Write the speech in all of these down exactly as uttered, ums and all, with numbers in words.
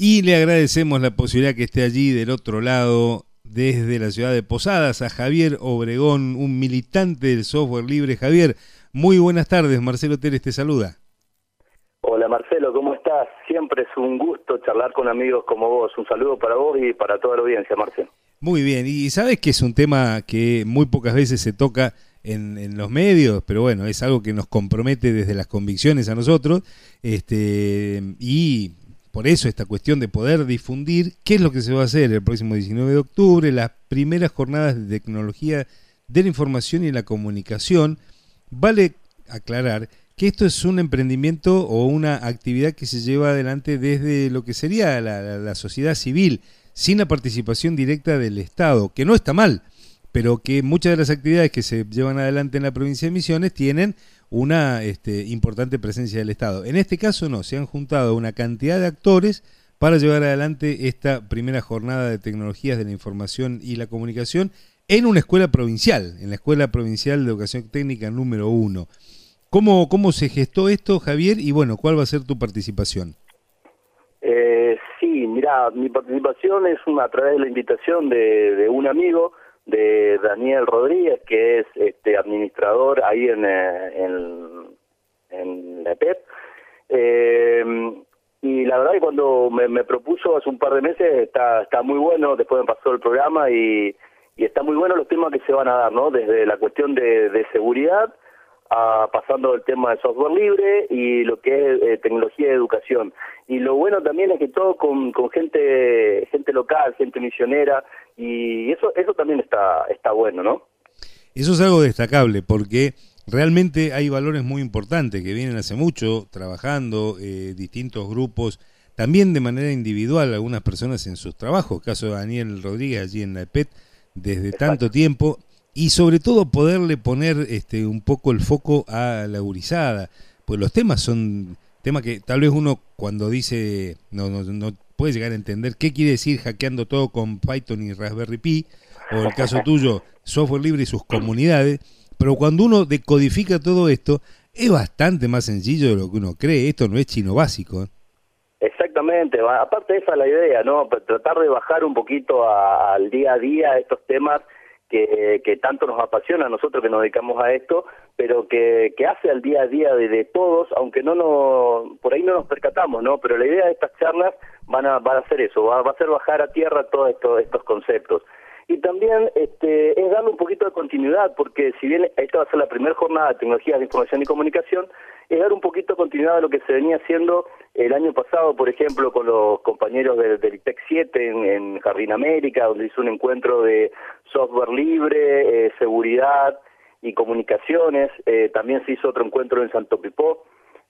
Y le agradecemos la posibilidad que esté allí del otro lado, desde la ciudad de Posadas, a Javier Obregón, un militante del software libre. Javier, muy buenas tardes, Marcelo Teres te saluda. Hola Marcelo, ¿cómo estás? Siempre es un gusto charlar con amigos como vos. Un saludo para vos y para toda la audiencia, Marcelo. Muy bien, y sabes que es un tema que muy pocas veces se toca en, en los medios, pero bueno, es algo que nos compromete desde las convicciones a nosotros, este, y por eso esta cuestión de poder difundir qué es lo que se va a hacer el próximo diecinueve de octubre, las primeras jornadas de tecnología de la información y la comunicación. Vale aclarar que esto es un emprendimiento o una actividad que se lleva adelante desde lo que sería la, la, la sociedad civil, sin la participación directa del Estado, que no está mal, pero que muchas de las actividades que se llevan adelante en la provincia de Misiones tienen una este, importante presencia del Estado. En este caso no, se han juntado una cantidad de actores para llevar adelante esta primera jornada de tecnologías de la información y la comunicación en una escuela provincial, en la Escuela Provincial de Educación Técnica número uno. ¿Cómo, cómo se gestó esto, Javier? Y bueno, ¿cuál va a ser tu participación? Eh, sí, mira, mi participación es una, a través de la invitación de, de un amigo, de Daniel Rodríguez, que es este administrador ahí en, en, en la E P E P. Eh, y la verdad que cuando me, me propuso hace un par de meses, está, está muy bueno, después me pasó el programa y, y está muy bueno los temas que se van a dar, ¿no? Desde la cuestión de, de seguridad, a, pasando el tema de software libre y lo que es eh, tecnología de educación. Y lo bueno también es que todo con, con gente gente local, gente misionera, y eso eso también está está bueno, ¿no? Eso es algo destacable porque realmente hay valores muy importantes que vienen hace mucho trabajando, eh, distintos grupos, también de manera individual, algunas personas en sus trabajos, caso de Daniel Rodríguez allí en la E P E P, desde Exacto. tanto tiempo, y sobre todo poderle poner este un poco el foco a la gurizada, pues los temas son temas que tal vez uno cuando dice no, no, no puede llegar a entender qué quiere decir hackeando todo con Python y Raspberry Pi, o el caso tuyo, software libre y sus comunidades, pero cuando uno decodifica todo esto, es bastante más sencillo de lo que uno cree. Esto no es chino básico, ¿eh? Exactamente, aparte esa es la idea, ¿no? Tratar de bajar un poquito a, al día a día estos temas que, que tanto nos apasiona a nosotros que nos dedicamos a esto, pero que, que hace al día a día de, de todos, aunque no nos, por ahí no nos percatamos, ¿no? Pero la idea de estas charlas van a, van a hacer eso, va, va a ser bajar a tierra todos estos, estos conceptos. Y también este, es darle un poquito de continuidad, porque si bien esta va a ser la primera jornada de tecnologías de información y comunicación, es dar un poquito de continuidad a lo que se venía haciendo el año pasado, por ejemplo, con los compañeros del, del I T E C siete en, en Jardín América, donde hizo un encuentro de software libre, eh, seguridad y comunicaciones. Eh, también se hizo otro encuentro en Santo Pipó.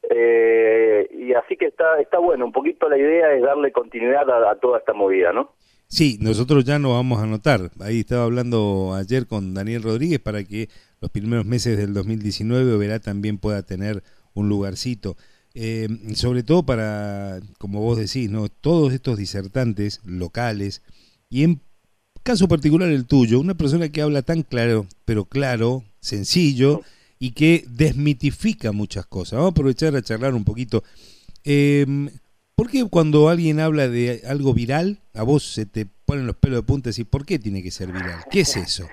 Eh, y así que está está bueno, un poquito la idea es darle continuidad a, a toda esta movida, ¿no? Sí, nosotros ya nos vamos a anotar. Ahí estaba hablando ayer con Daniel Rodríguez para que los primeros meses del dos mil diecinueve Oberá también pueda tener un lugarcito. Eh, sobre todo para, como vos decís, ¿no? Todos estos disertantes locales, y en caso particular el tuyo, una persona que habla tan claro, pero claro, sencillo, y que desmitifica muchas cosas. Vamos a aprovechar a charlar un poquito. Eh, ¿Por qué cuando alguien habla de algo viral, a vos se te ponen los pelos de punta y decís, ¿por qué tiene que ser viral? ¿Qué es eso?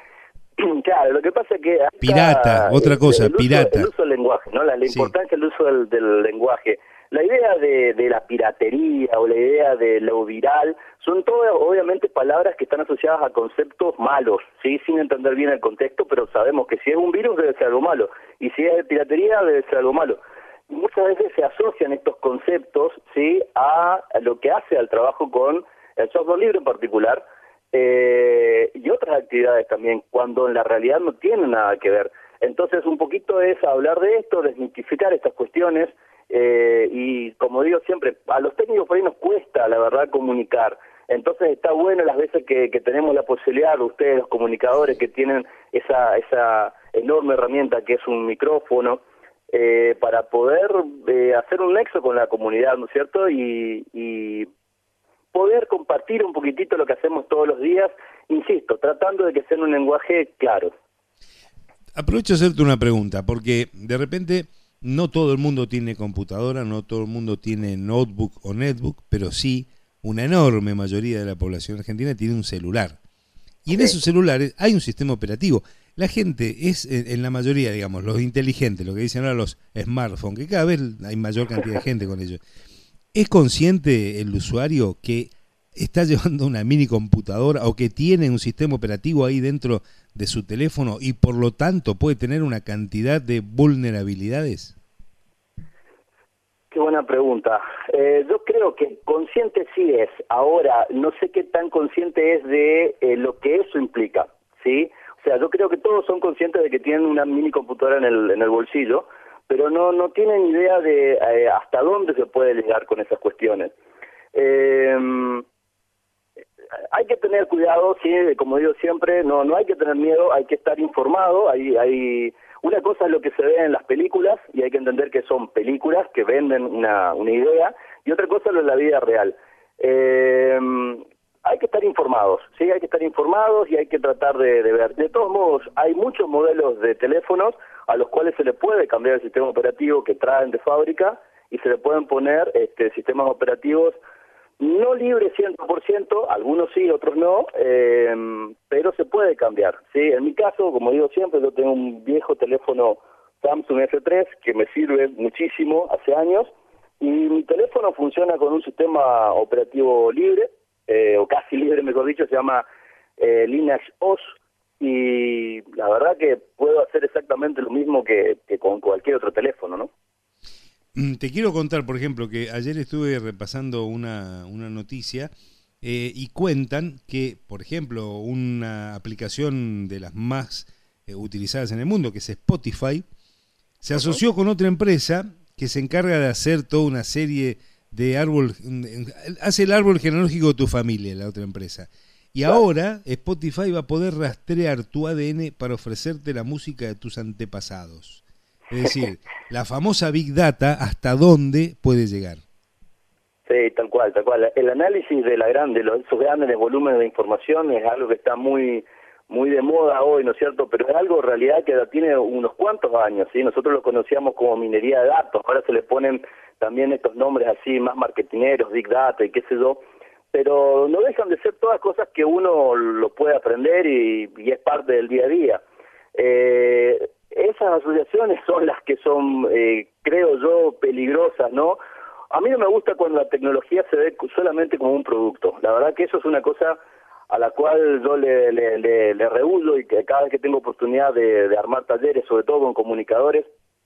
Claro, lo que pasa es que... Pirata, otra cosa, el uso, pirata. El uso del lenguaje, ¿no? La, la sí. importancia del uso del, del lenguaje. La idea de, de la piratería o la idea de lo viral son todas, obviamente, palabras que están asociadas a conceptos malos, ¿sí? Sin entender bien el contexto, pero sabemos que si es un virus debe ser algo malo, y si es de piratería debe ser algo malo. Muchas veces se asocian estos conceptos, ¿sí?, a lo que hace al trabajo con el software libre en particular, eh, y otras actividades también, cuando en la realidad no tienen nada que ver. Entonces, un poquito es hablar de esto, desmitificar estas cuestiones, eh, y como digo siempre, a los técnicos por ahí nos cuesta, la verdad, comunicar. Entonces está bueno las veces que, que tenemos la posibilidad, ustedes, los comunicadores, que tienen esa, esa enorme herramienta que es un micrófono, Eh, para poder eh, hacer un nexo con la comunidad, ¿no es cierto? Y, y poder compartir un poquitito lo que hacemos todos los días, insisto, tratando de que sea un lenguaje claro. Aprovecho a hacerte una pregunta, porque de repente no todo el mundo tiene computadora, no todo el mundo tiene notebook o netbook, pero sí una enorme mayoría de la población argentina tiene un celular. Y en esos celulares hay un sistema operativo. La gente es, en la mayoría, digamos, los inteligentes, lo que dicen ahora los smartphones, que cada vez hay mayor cantidad de gente con ellos. ¿Es consciente el usuario que está llevando una mini computadora o que tiene un sistema operativo ahí dentro de su teléfono y por lo tanto puede tener una cantidad de vulnerabilidades? Qué buena pregunta. Eh, yo creo que consciente sí es. Ahora, no sé qué tan consciente es de eh, lo que eso implica, ¿sí? O sea, yo creo que todos son conscientes de que tienen una mini computadora en el, en el bolsillo, pero no, no tienen idea de eh, hasta dónde se puede llegar con esas cuestiones. Eh, hay que tener cuidado, sí, como digo siempre, no, no hay que tener miedo, hay que estar informado, hay... hay Una cosa es lo que se ve en las películas, y hay que entender que son películas que venden una, una idea, y otra cosa es lo de la vida real. Eh, hay que estar informados, sí, hay que estar informados y hay que tratar de, de ver. De todos modos, hay muchos modelos de teléfonos a los cuales se le puede cambiar el sistema operativo que traen de fábrica, y se le pueden poner este, sistemas operativos no libre cien por ciento, algunos sí, otros no, eh, pero se puede cambiar, ¿sí? En mi caso, como digo siempre, yo tengo un viejo teléfono Samsung F tres que me sirve muchísimo hace años, y mi teléfono funciona con un sistema operativo libre, eh, o casi libre mejor dicho, se llama eh, Linux O S, y la verdad que puedo hacer exactamente lo mismo que, que con cualquier otro teléfono, ¿no? Te quiero contar, por ejemplo, que ayer estuve repasando una, una noticia eh, y cuentan que, por ejemplo, una aplicación de las más eh, utilizadas en el mundo, que es Spotify, se asoció con otra empresa que se encarga de hacer toda una serie de árbol, hace el árbol genealógico de tu familia, la otra empresa. Y ahora Spotify va a poder rastrear tu A D N para ofrecerte la música de tus antepasados. Es decir, la famosa Big Data, ¿hasta dónde puede llegar? Sí, tal cual, tal cual. El análisis de la grande, los, esos grandes volúmenes de información es algo que está muy muy de moda hoy, ¿no es cierto? Pero es algo en realidad que ya tiene unos cuantos años, ¿sí? Nosotros lo conocíamos como minería de datos, ahora se le ponen también estos nombres así más marketineros, Big Data y qué sé yo, pero no dejan de ser todas cosas que uno lo puede aprender y, y es parte del día a día. Eh... Esas asociaciones son las que son, eh, creo yo, peligrosas, ¿no? A mí no me gusta cuando la tecnología se ve solamente como un producto. La verdad que eso es una cosa a la cual yo le, le, le, le rehuyo, y que cada vez que tengo oportunidad de, de armar talleres, sobre todo con comunicadores,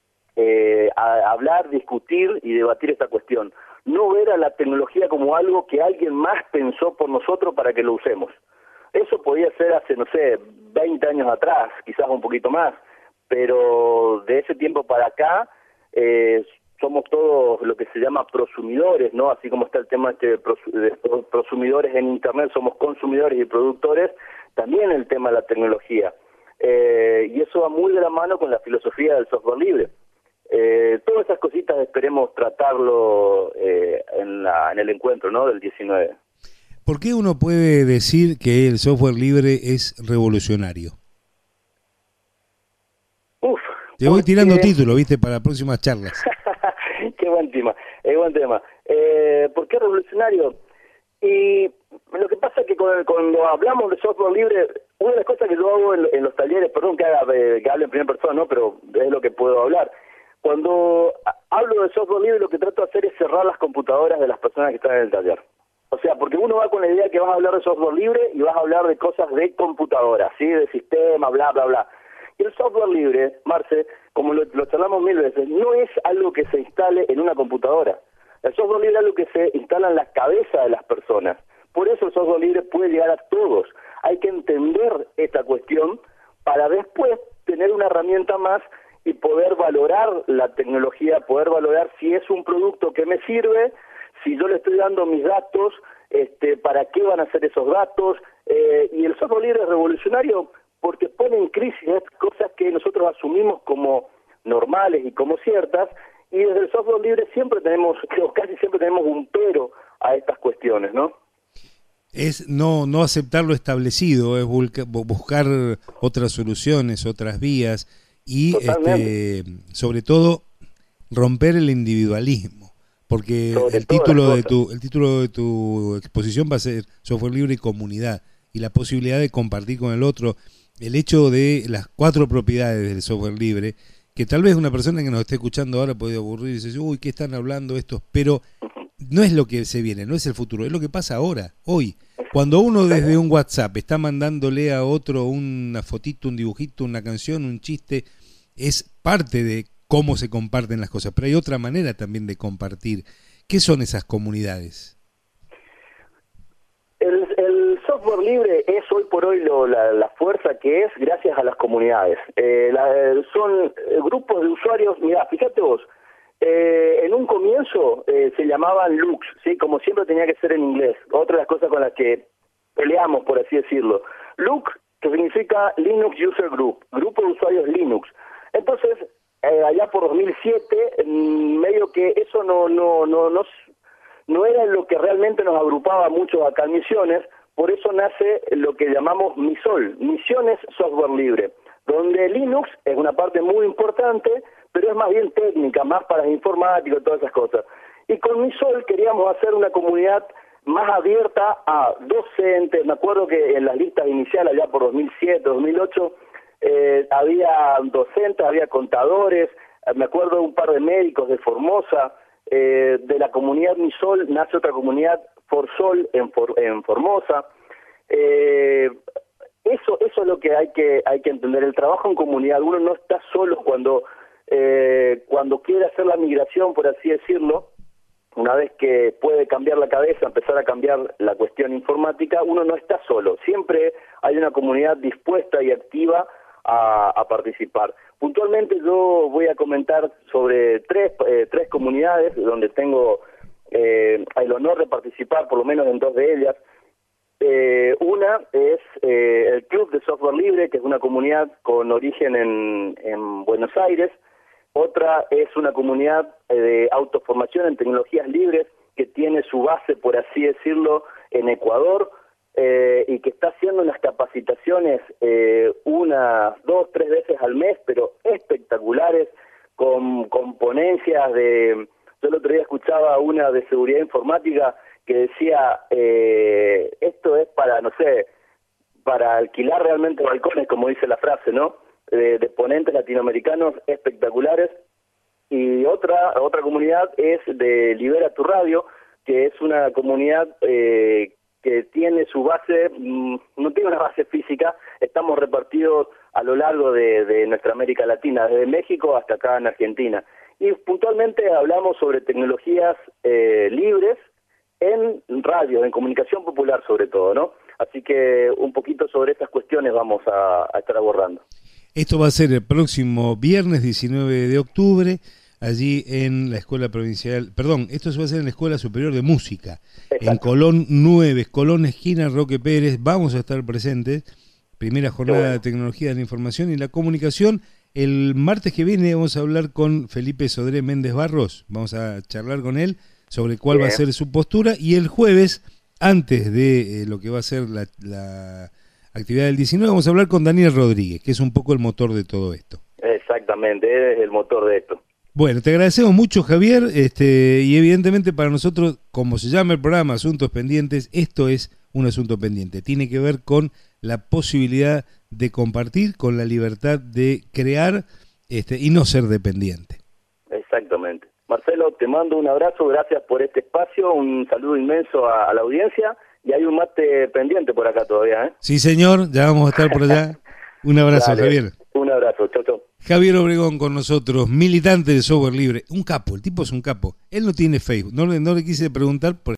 eh, a hablar, discutir y debatir esta cuestión. No ver a la tecnología como algo que alguien más pensó por nosotros para que lo usemos. Eso podía ser hace, no sé, veinte años atrás, quizás un poquito más. Pero de ese tiempo para acá eh, somos todos lo que se llama prosumidores, ¿no? Así como está el tema este de, pros, de prosumidores en Internet, somos consumidores y productores, también el tema de la tecnología. Eh, y eso va muy de la mano con la filosofía del software libre. Eh, todas esas cositas esperemos tratarlo eh, en, la, en el encuentro, ¿no? Del diecinueve. ¿Por qué uno puede decir que el software libre es revolucionario? Uf, Te voy tirando títulos, ¿viste? Para próximas charlas. Qué buen tema, es buen tema. Eh, ¿Por qué revolucionario? Y lo que pasa es que cuando, cuando hablamos de software libre, una de las cosas que yo hago en, en los talleres, perdón que, haga, eh, que hable en primera persona, ¿no? Pero es lo que puedo hablar. Cuando hablo de software libre, lo que trato de hacer es cerrar las computadoras de las personas que están en el taller. O sea, porque uno va con la idea que vas a hablar de software libre y vas a hablar de cosas de computadora, ¿sí? De sistema, bla, bla, bla. El software libre, Marce, como lo, lo charlamos mil veces, no es algo que se instale en una computadora. El software libre es algo que se instala en la cabeza de las personas. Por eso el software libre puede llegar a todos. Hay que entender esta cuestión para después tener una herramienta más y poder valorar la tecnología, poder valorar si es un producto que me sirve, si yo le estoy dando mis datos, este, para qué van a ser esos datos. Eh, y el software libre es revolucionario porque pone en crisis cosas que nosotros asumimos como normales y como ciertas, y desde el software libre siempre tenemos, o casi siempre tenemos un pero a estas cuestiones, ¿no? Es no no aceptar lo establecido, es buscar otras soluciones, otras vías, y este, sobre todo romper el individualismo, porque el título de tu el título de tu exposición va a ser software libre y comunidad, y la posibilidad de compartir con el otro, el hecho de las cuatro propiedades del software libre, que tal vez una persona que nos esté escuchando ahora puede aburrir y dice, uy, ¿qué están hablando estos? Pero no es lo que se viene, no es el futuro, es lo que pasa ahora, hoy. Cuando uno desde un WhatsApp está mandándole a otro una fotito, un dibujito, una canción, un chiste, es parte de cómo se comparten las cosas, pero hay otra manera también de compartir. ¿Qué son esas comunidades? El, el software libre es hoy por hoy lo, la, la fuerza que es gracias a las comunidades. Eh, la, son grupos de usuarios, mirá, fíjate vos, eh, en un comienzo eh, se llamaban L U X, ¿sí? Como siempre tenía que ser en inglés, otra de las cosas con las que peleamos, por así decirlo. L U X, que significa Linux User Group, grupo de usuarios Linux. Entonces, eh, allá por dos mil siete, medio que eso no, no, no, no, no era lo que realmente nos agrupaba mucho acá en Misiones, por eso nace lo que llamamos MISOL, Misiones Software Libre, donde Linux es una parte muy importante, pero es más bien técnica, más para informáticos y todas esas cosas. Y con MISOL queríamos hacer una comunidad más abierta a docentes. Me acuerdo que en las listas iniciales, allá por dos mil siete, dos mil ocho, eh, había docentes, había contadores, me acuerdo un par de médicos de Formosa. Eh, de la comunidad MISOL nace otra comunidad Forsol en, For, en Formosa. Eh, eso eso es lo que hay que hay que entender. El trabajo en comunidad, uno no está solo cuando eh, cuando quiere hacer la migración, por así decirlo. Una vez que puede cambiar la cabeza, empezar a cambiar la cuestión informática, uno no está solo. Siempre hay una comunidad dispuesta y activa a, a participar. Puntualmente yo voy a comentar sobre tres, eh, tres comunidades donde tengo eh, el honor de participar, por lo menos en dos de ellas. Eh, una es eh, el Club de Software Libre, que es una comunidad con origen en, en Buenos Aires. Otra es una comunidad eh, de autoformación en tecnologías libres, que tiene su base, por así decirlo, en Ecuador, eh, y que está haciendo unas capacitaciones eh, unas dos, tres veces al mes, pero espectaculares, con, con ponencias de... Yo el otro día escuchaba una de seguridad informática que decía, eh, esto es para, no sé, para alquilar realmente balcones, como dice la frase, ¿no? De, de ponentes latinoamericanos espectaculares. Y otra otra comunidad es de Libera tu Radio, que es una comunidad eh, que tiene su base, mmm, no tiene una base física, estamos repartidos a lo largo de, de nuestra América Latina, desde México hasta acá en Argentina. Y puntualmente hablamos sobre tecnologías eh, libres en radio, en comunicación popular sobre todo, ¿no? Así que un poquito sobre estas cuestiones vamos a, a estar abordando. Esto va a ser el próximo viernes diecinueve de octubre, allí en la Escuela Provincial, perdón, esto se va a hacer en la Escuela Superior de Música, exacto, en Colón nueve, Colón esquina Roque Pérez. Vamos a estar presentes, primera jornada bueno. de Tecnología de la Información y la Comunicación. El martes que viene vamos a hablar con Felipe Sodré Méndez Barros, vamos a charlar con él sobre cuál Bien. va a ser su postura, y el jueves, antes de eh, lo que va a ser la, la actividad del diecinueve, vamos a hablar con Daniel Rodríguez, que es un poco el motor de todo esto. Exactamente, es el motor de esto. Bueno, te agradecemos mucho, Javier, este, y evidentemente para nosotros, como se llama el programa Asuntos Pendientes, esto es un asunto pendiente. Tiene que ver con la posibilidad de compartir, con la libertad de crear este, y no ser dependiente. Exactamente. Marcelo, te mando un abrazo, gracias por este espacio, un saludo inmenso a, a la audiencia, y hay un mate pendiente por acá todavía, ¿eh? Sí, señor, ya vamos a estar por allá. Un abrazo, Dale, Javier. Un abrazo, chau, chau. Javier Obregón con nosotros, militante de software libre, un capo, el tipo es un capo. Él no tiene Facebook, no le, no le quise preguntar por